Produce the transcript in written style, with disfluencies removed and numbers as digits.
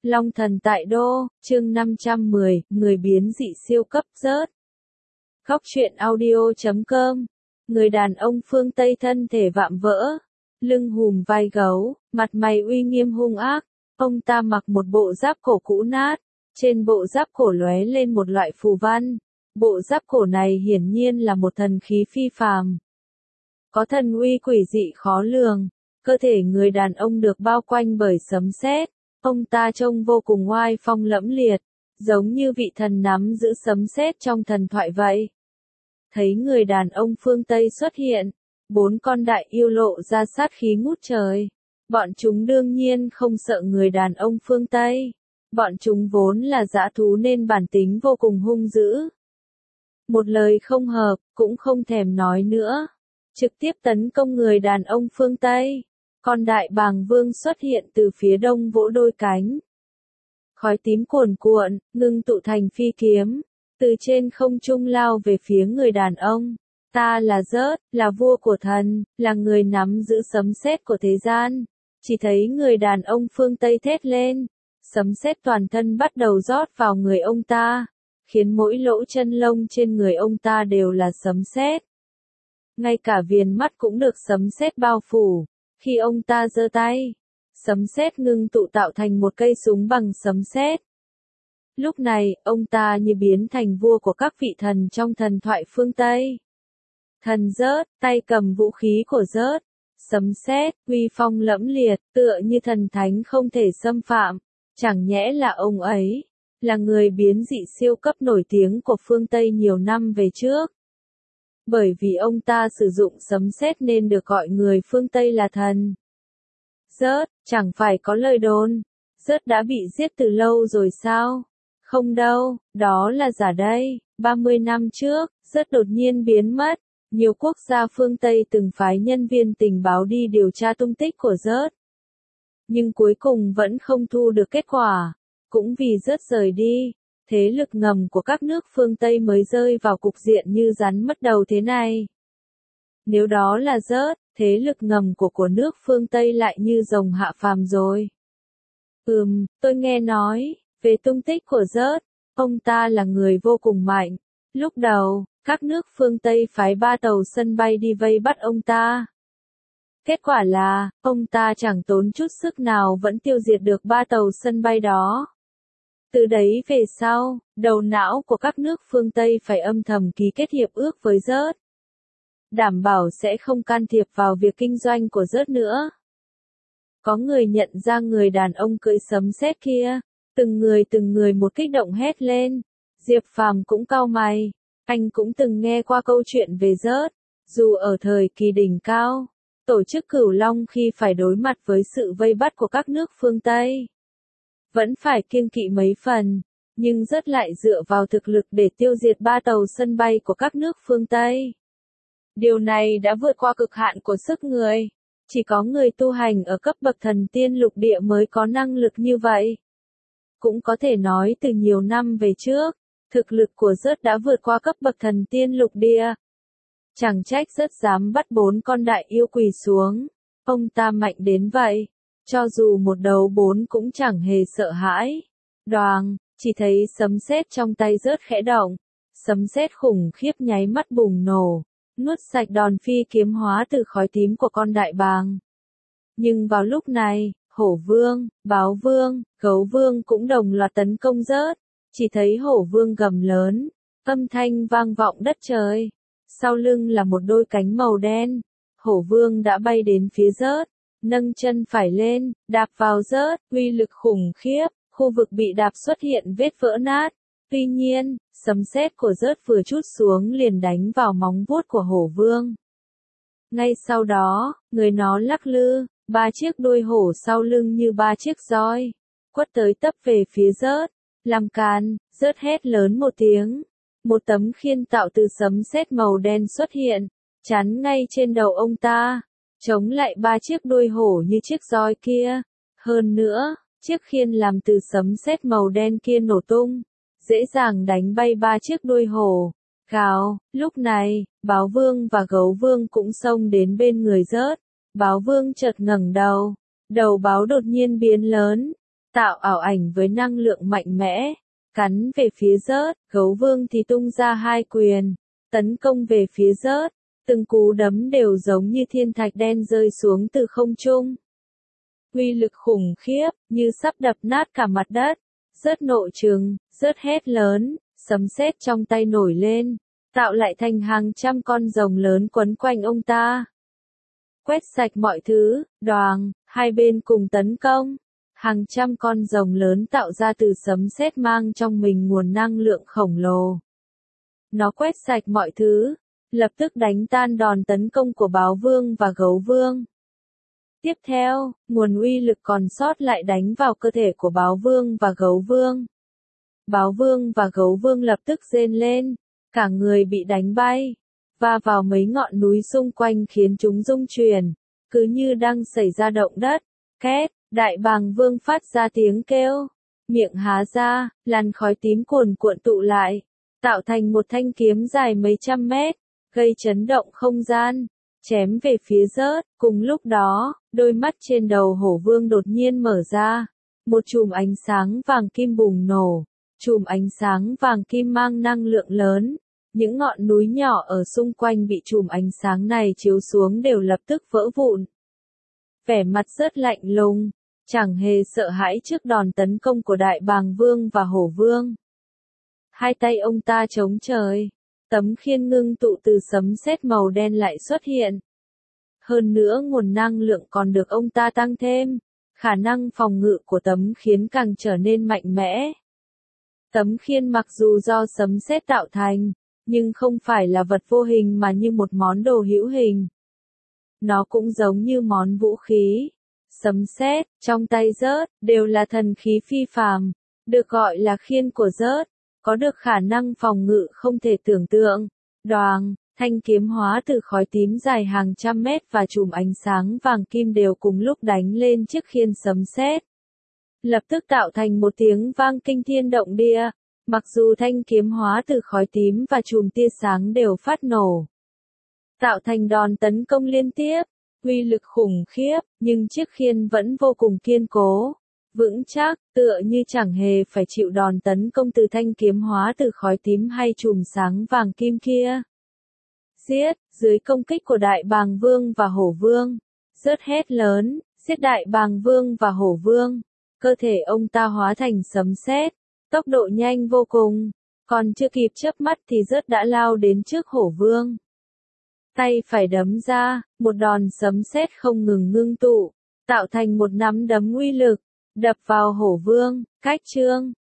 Long thần tại đô, chương 510, người biến dị siêu cấp rớt. Góc truyện audio.com. Người đàn ông phương Tây thân thể vạm vỡ, lưng hùm vai gấu, mặt mày uy nghiêm hung ác. Ông ta mặc một bộ giáp cổ cũ nát, trên bộ giáp cổ lóe lên một loại phù văn. Bộ giáp cổ này hiển nhiên là một thần khí phi phàm, có thần uy quỷ dị khó lường. Cơ thể người đàn ông được bao quanh bởi sấm sét. Ông ta trông vô cùng oai phong lẫm liệt, giống như vị thần nắm giữ sấm sét trong thần thoại vậy. Thấy người đàn ông phương Tây xuất hiện, 4 con đại yêu lộ ra sát khí ngút trời. Bọn chúng đương nhiên không sợ người đàn ông phương Tây. Bọn chúng vốn là dã thú nên bản tính vô cùng hung dữ. Một lời không hợp, cũng không thèm nói nữa. Trực tiếp tấn công người đàn ông phương Tây. Con đại bàng vương xuất hiện từ phía đông vỗ đôi cánh. Khói tím cuồn cuộn, ngưng tụ thành phi kiếm. Từ trên không trung lao về phía người đàn ông. Ta là Rớt, là vua của thần, là người nắm giữ sấm sét của thế gian. Chỉ thấy người đàn ông phương Tây thét lên. Sấm sét toàn thân bắt đầu rót vào người ông ta, khiến mỗi lỗ chân lông trên người ông ta đều là sấm sét. Ngay cả viền mắt cũng được sấm sét bao phủ. Khi ông ta giơ tay, sấm sét ngưng tụ tạo thành một cây súng bằng sấm sét. Lúc này, ông ta như biến thành vua của các vị thần trong thần thoại phương Tây. Thần Rớt, tay cầm vũ khí của Rớt, sấm sét, uy phong lẫm liệt, tựa như thần thánh không thể xâm phạm. Chẳng nhẽ là ông ấy, là người biến dị siêu cấp nổi tiếng của phương Tây nhiều năm về trước. Bởi vì ông ta sử dụng sấm sét nên được gọi người phương Tây là thần. Rớt, chẳng phải có lời đồn, Rớt đã bị giết từ lâu rồi sao? Không đâu, đó là giả đây. 30 năm trước, Rớt đột nhiên biến mất. Nhiều quốc gia phương Tây từng phái nhân viên tình báo đi điều tra tung tích của Rớt. Nhưng cuối cùng vẫn không thu được kết quả. Cũng vì Rớt rời đi, thế lực ngầm của các nước phương Tây mới rơi vào cục diện như rắn mất đầu thế này. Nếu đó là Rớt, thế lực ngầm của nước phương Tây lại như rồng hạ phàm rồi. Tôi nghe nói về tung tích của Rớt, ông ta là người vô cùng mạnh. Lúc đầu, các nước phương Tây phái 3 tàu sân bay đi vây bắt ông ta. Kết quả là, ông ta chẳng tốn chút sức nào vẫn tiêu diệt được 3 tàu sân bay đó. Từ đấy về sau, đầu não của các nước phương Tây phải âm thầm ký kết hiệp ước với Rớt. Đảm bảo sẽ không can thiệp vào việc kinh doanh của Rớt nữa. Có người nhận ra người đàn ông cưỡi sấm sét kia, từng người một kích động hét lên. Diệp Phàm cũng cau mày, anh cũng từng nghe qua câu chuyện về Rớt, dù ở thời kỳ đỉnh cao. Tổ chức Cửu Long khi phải đối mặt với sự vây bắt của các nước phương Tây, vẫn phải kiêng kỵ mấy phần, nhưng Rớt lại dựa vào thực lực để tiêu diệt 3 tàu sân bay của các nước phương Tây. Điều này đã vượt qua cực hạn của sức người. Chỉ có người tu hành ở cấp bậc thần tiên lục địa mới có năng lực như vậy. Cũng có thể nói từ nhiều năm về trước, thực lực của Rớt đã vượt qua cấp bậc thần tiên lục địa. Chẳng trách Rớt dám bắt 4 con đại yêu quỳ xuống. Ông ta mạnh đến vậy. Cho dù một đầu 4 cũng chẳng hề sợ hãi. Đoàng, chỉ thấy sấm sét trong tay Rớt khẽ động. Sấm sét khủng khiếp nháy mắt bùng nổ, nuốt sạch đòn phi kiếm hóa từ khói tím của con đại bàng. Nhưng vào lúc này, Hổ Vương, Báo Vương, Gấu Vương cũng đồng loạt tấn công Rớt. Chỉ thấy Hổ Vương gầm lớn, âm thanh vang vọng đất trời. Sau lưng là một đôi cánh màu đen. Hổ Vương đã bay đến phía Rớt, nâng chân phải lên, đạp vào Rớt, uy lực khủng khiếp, khu vực bị đạp xuất hiện vết vỡ nát. Tuy nhiên, sấm sét của Rớt vừa trút xuống liền đánh vào móng vuốt của Hổ Vương. Ngay sau đó, người nó lắc lư, 3 chiếc đuôi hổ sau lưng như 3 chiếc roi, quất tới tấp về phía Rớt. Làm càn, Rớt hét lớn một tiếng. Một tấm khiên tạo từ sấm sét màu đen xuất hiện, chắn ngay trên đầu ông ta, chống lại 3 chiếc đuôi hổ như chiếc roi kia. Hơn nữa, chiếc khiên làm từ sấm sét màu đen kia nổ tung, dễ dàng đánh bay 3 chiếc đuôi hổ. Gào, lúc này, Báo Vương và Gấu Vương cũng xông đến bên người Rớt. Báo Vương chợt ngẩng đầu, đầu báo đột nhiên biến lớn, tạo ảo ảnh với năng lượng mạnh mẽ, cắn về phía rớt, gấu vương thì tung ra hai quyền, tấn công về phía rớt, từng cú đấm đều giống như thiên thạch đen rơi xuống từ không trung. Uy lực khủng khiếp, như sắp đập nát cả mặt đất, rớt nộ trừng, rớt hét lớn, sấm sét trong tay nổi lên, tạo lại thành hàng trăm con rồng lớn quấn quanh ông ta. Quét sạch mọi thứ, đoàng, hai bên cùng tấn công. Hàng trăm con rồng lớn tạo ra từ sấm sét mang trong mình nguồn năng lượng khổng lồ. Nó quét sạch mọi thứ, lập tức đánh tan đòn tấn công của báo vương và gấu vương. Tiếp theo, nguồn uy lực còn sót lại đánh vào cơ thể của báo vương và gấu vương. Báo vương và gấu vương lập tức rên lên, cả người bị đánh bay, va vào mấy ngọn núi xung quanh khiến chúng rung chuyển, cứ như đang xảy ra động đất. Két, đại bàng vương phát ra tiếng kêu, miệng há ra, làn khói tím cuồn cuộn tụ lại, tạo thành một thanh kiếm dài mấy trăm mét, gây chấn động không gian, chém về phía rớt. Cùng lúc đó, đôi mắt trên đầu hổ vương đột nhiên mở ra, một chùm ánh sáng vàng kim bùng nổ, chùm ánh sáng vàng kim mang năng lượng lớn. Những ngọn núi nhỏ ở xung quanh bị chùm ánh sáng này chiếu xuống đều lập tức vỡ vụn. Vẻ mặt rất lạnh lùng, chẳng hề sợ hãi trước đòn tấn công của đại bàng vương và hổ vương. Hai tay ông ta chống trời, tấm khiên ngưng tụ từ sấm sét màu đen lại xuất hiện. Hơn nữa nguồn năng lượng còn được ông ta tăng thêm, khả năng phòng ngự của tấm khiên càng trở nên mạnh mẽ. Tấm khiên mặc dù do sấm sét tạo thành, nhưng không phải là vật vô hình mà như một món đồ hữu hình. Nó cũng giống như món vũ khí. Sấm sét, trong tay rớt, đều là thần khí phi phàm, được gọi là khiên của rớt, có được khả năng phòng ngự không thể tưởng tượng. Đoàng, thanh kiếm hóa từ khói tím dài hàng trăm mét và chùm ánh sáng vàng kim đều cùng lúc đánh lên chiếc khiên sấm sét. Lập tức tạo thành một tiếng vang kinh thiên động địa, mặc dù thanh kiếm hóa từ khói tím và chùm tia sáng đều phát nổ, tạo thành đòn tấn công liên tiếp. Uy lực khủng khiếp, nhưng chiếc khiên vẫn vô cùng kiên cố, vững chắc, tựa như chẳng hề phải chịu đòn tấn công từ thanh kiếm hóa từ khói tím hay chùm sáng vàng kim kia. Giết, dưới công kích của đại bàng vương và hổ vương, rớt hét lớn, giết đại bàng vương và hổ vương. Cơ thể ông ta hóa thành sấm sét, tốc độ nhanh vô cùng, còn chưa kịp chớp mắt thì rớt đã lao đến trước hổ vương. Tay phải đấm ra, một đòn sấm sét không ngừng ngưng tụ, tạo thành một nắm đấm uy lực, đập vào hổ vương. Cách chương